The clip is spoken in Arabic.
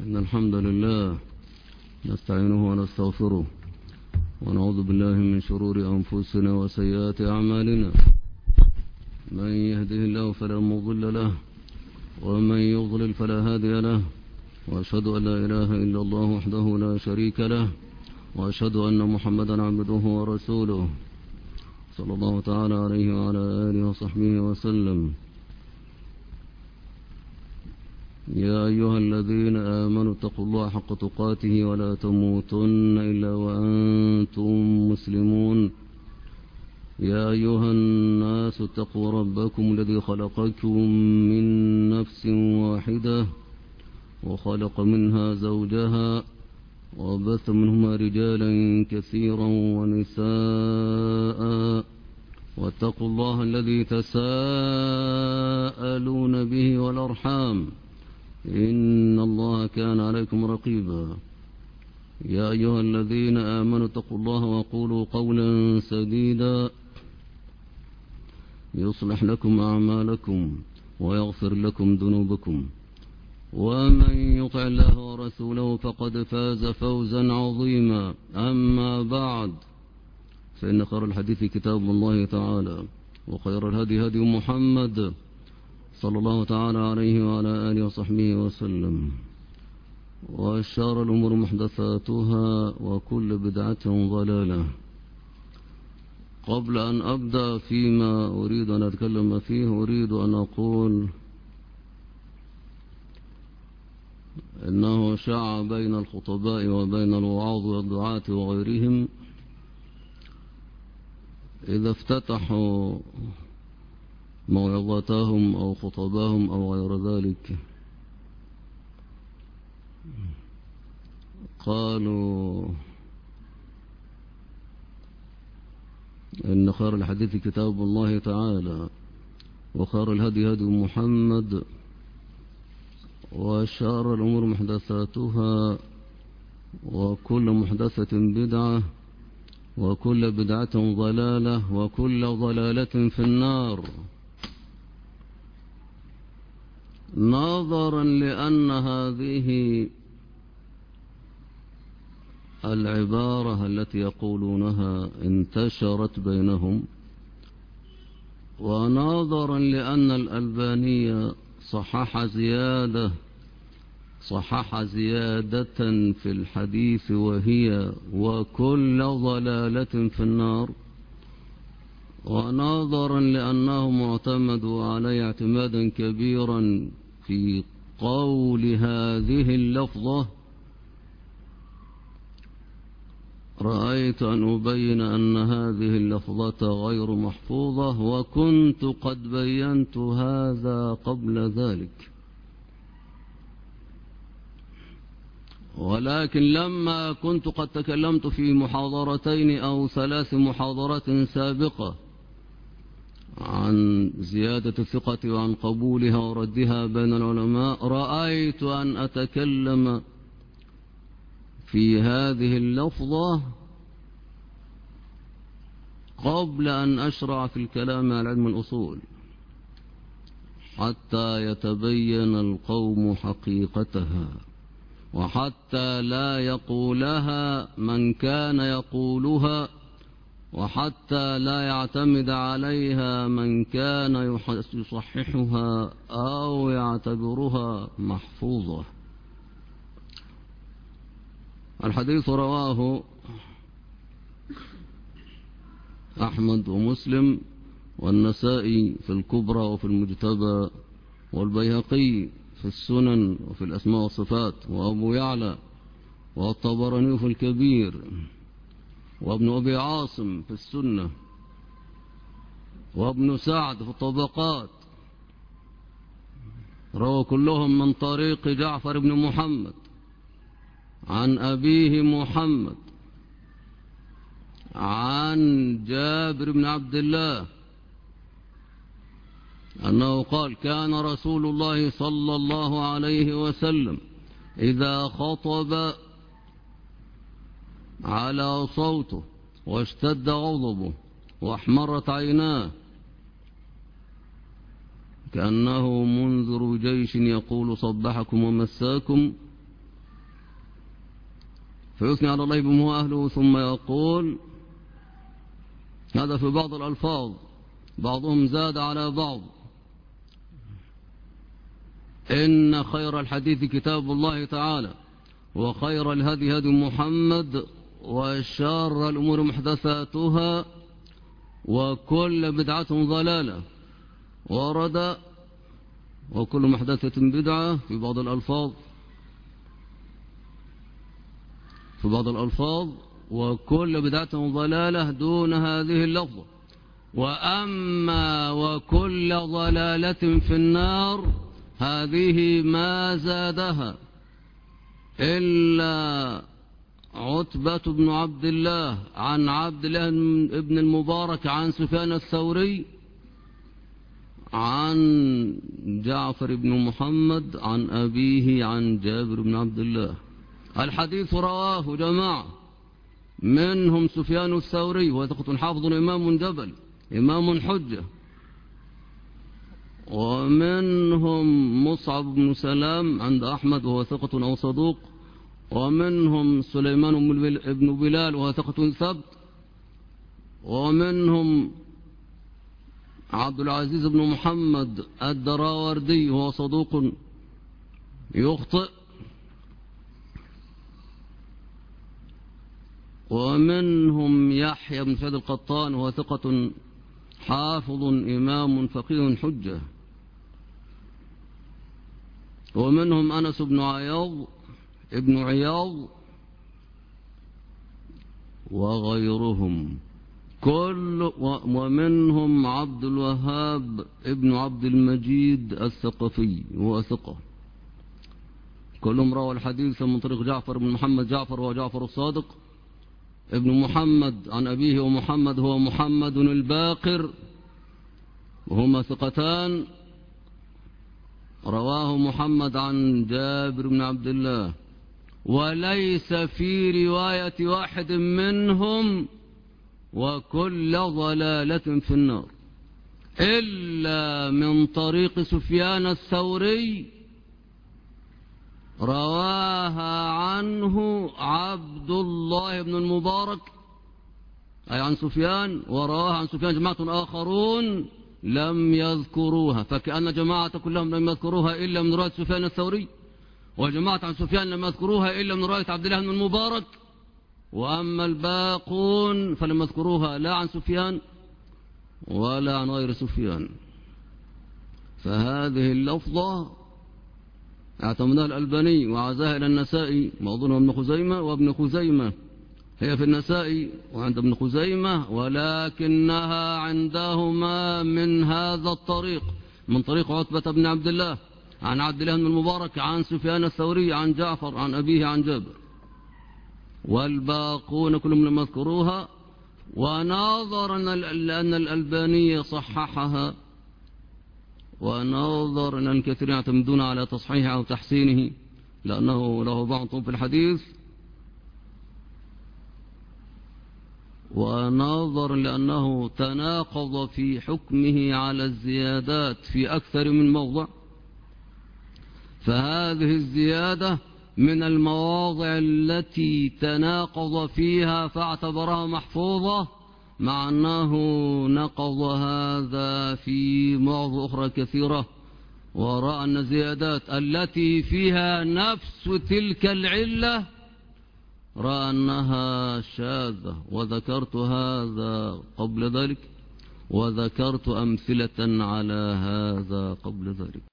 إن الحمد لله نستعينه ونستغفره ونعوذ بالله من شرور أنفسنا وسيئات أعمالنا. من يهده الله فلا مضل له ومن يضلل فلا هادي له، وأشهد أن لا إله إلا الله وحده لا شريك له، وأشهد أن محمدا عبده ورسوله صلى الله تعالى عليه وعلى آله وصحبه وسلم. يا أيها الذين آمنوا اتقوا الله حق تقاته ولا تموتن إلا وأنتم مسلمون. يا أيها الناس اتقوا ربكم الذي خلقكم من نفس واحدة وخلق منها زوجها وبث منهما رجالا كثيرا ونساء، واتقوا الله الذي تساءلون به والأرحام إن الله كان عليكم رقيبا. يا أيها الذين آمنوا اتقوا الله وقولوا قولا سديدا يصلح لكم أعمالكم ويغفر لكم ذنوبكم، ومن يطع الله ورسوله فقد فاز فوزا عظيما. أما بعد، فإن خير الحديث كتاب الله تعالى، وخير الهدي هدي محمد صلى الله تعالى عليه وعلى آله وصحبه وسلم، وشر الأمور محدثاتها وكل بدعة ضلالة. قبل أن أبدأ فيما أريد أن أتكلم فيه، أريد أن أقول إنه شاع بين الخطباء وبين الوعاظ والدعاة وغيرهم إذا افتتحوا موعظتهم أو خطبهم أو غير ذلك قالوا إن خير الحديث كتاب الله تعالى، وخير الهدي هدي محمد، وشر الأمور محدثاتها، وكل محدثة بدعة، وكل بدعة ضلالة، وكل ضلالة في النار. نظرا لأن هذه العبارة التي يقولونها انتشرت بينهم، ونظرا لأن الألباني صحح زيادة في الحديث وهي وكل ضلالة في النار، ونظرا لأنهم اعتمدوا عليه اعتمادا كبيرا في قول هذه اللفظة، رأيت أن أبين أن هذه اللفظة غير محفوظة، وكنت قد بينت هذا قبل ذلك. ولكن لما كنت قد تكلمت في محاضرتين أو 3 محاضرات سابقة عن زيادة الثقة وعن قبولها وردها بين العلماء، رأيت أن أتكلم في هذه اللفظة قبل أن أشرع في الكلام على علم الأصول، حتى يتبين القوم حقيقتها، وحتى لا يقولها من كان يقولها، وحتى لا يعتمد عليها من كان يصححها أو يعتبرها محفوظة. الحديث رواه أحمد ومسلم والنسائي في الكبرى وفي المجتبى، والبيهقي في السنن وفي الأسماء والصفات، وأبو يعلى والطبراني في الكبير، وابن أبي عاصم في السنة، وابن سعد في الطبقات، روى كلهم من طريق جعفر بن محمد عن أبيه محمد عن جابر بن عبد الله أنه قال: كان رسول الله صلى الله عليه وسلم إذا خطب على صوته واشتد غضبه واحمرت عيناه كأنه منذر جيش يقول صبحكم ومساكم فيثني على الله بما هو أهله ثم يقول. هذا في بعض الألفاظ، بعضهم زاد على بعض. إن خير الحديث كتاب الله تعالى، وخير الهدي هدي محمد، وشر الأمور محدثاتها، وكل بدعة ضلالة. ورد وكل محدثة بدعة في بعض الألفاظ وكل بدعة ضلالة دون هذه اللفظة. وأما وكل ضلالة في النار هذه ما زادها إلا عتبة بن عبد الله عن عبد الله بن المبارك عن سفيان الثوري عن جعفر بن محمد عن أبيه عن جابر بن عبد الله. الحديث رواه جماعة، منهم سفيان الثوري وثقة حافظ إمام جبل إمام حجة، ومنهم مصعب بن سلام عند أحمد وهو ثقة أو صدوق، ومنهم سليمان بن بلال وهو ثقة ثبت، ومنهم عبد العزيز بن محمد الدراوردي وهو صدوق يخطئ، ومنهم يحيى بن سعيد القطان وهو ثقة حافظ إمام فقيه حجة، ومنهم أنس بن عياض وغيرهم ومنهم عبد الوهاب ابن عبد المجيد الثقفي وهو ثقة. كلهم روى الحديث من طريق جعفر بن محمد جعفر وجعفر الصادق ابن محمد عن أبيه، ومحمد هو محمد الباقر، وهما ثقتان. رواه محمد عن جابر بن عبد الله، وليس في رواية واحد منهم وكل ضلالة في النار إلا من طريق سفيان الثوري رواها عنه عبد الله بن المبارك أي عن سفيان، ورواها عن سفيان جماعة آخرون لم يذكروها، فكأن جماعة كلهم لم يذكروها إلا من رواية سفيان الثوري، وجماعة عن سفيان لم يذكروها إلا من رواية عبد الله بن المبارك، وأما الباقون فلم يذكروها لا عن سفيان ولا عن غير سفيان. فهذه اللفظة اعتمدها الألباني وعزاها إلى النسائي موضوعها ابن خزيمة، وابن خزيمة هي في النسائي وعند ابن خزيمة، ولكنها عندهما من هذا الطريق، من طريق عتبة بن عبد الله عن عبد الله بن المبارك عن سفيان الثوري عن جعفر عن أبيه عن جابر، والباقون كلهم لم يذكروها. ونظرا لأن الألباني صححها، ونظرا أن الكثيرين يعتمدون على تصحيحه أو تحسينه لأنه له ضعف في الحديث، ونظرا لأنه تناقض في حكمه على الزيادات في أكثر من موضع، فهذه الزيادة من المواضع التي تناقض فيها فاعتبرها محفوظة، مع أنه نقض هذا في مواضع أخرى كثيرة، ورأى أن الزيادات التي فيها نفس تلك العلة رأى أنها شاذة. وذكرت هذا قبل ذلك، وذكرت أمثلة على هذا قبل ذلك.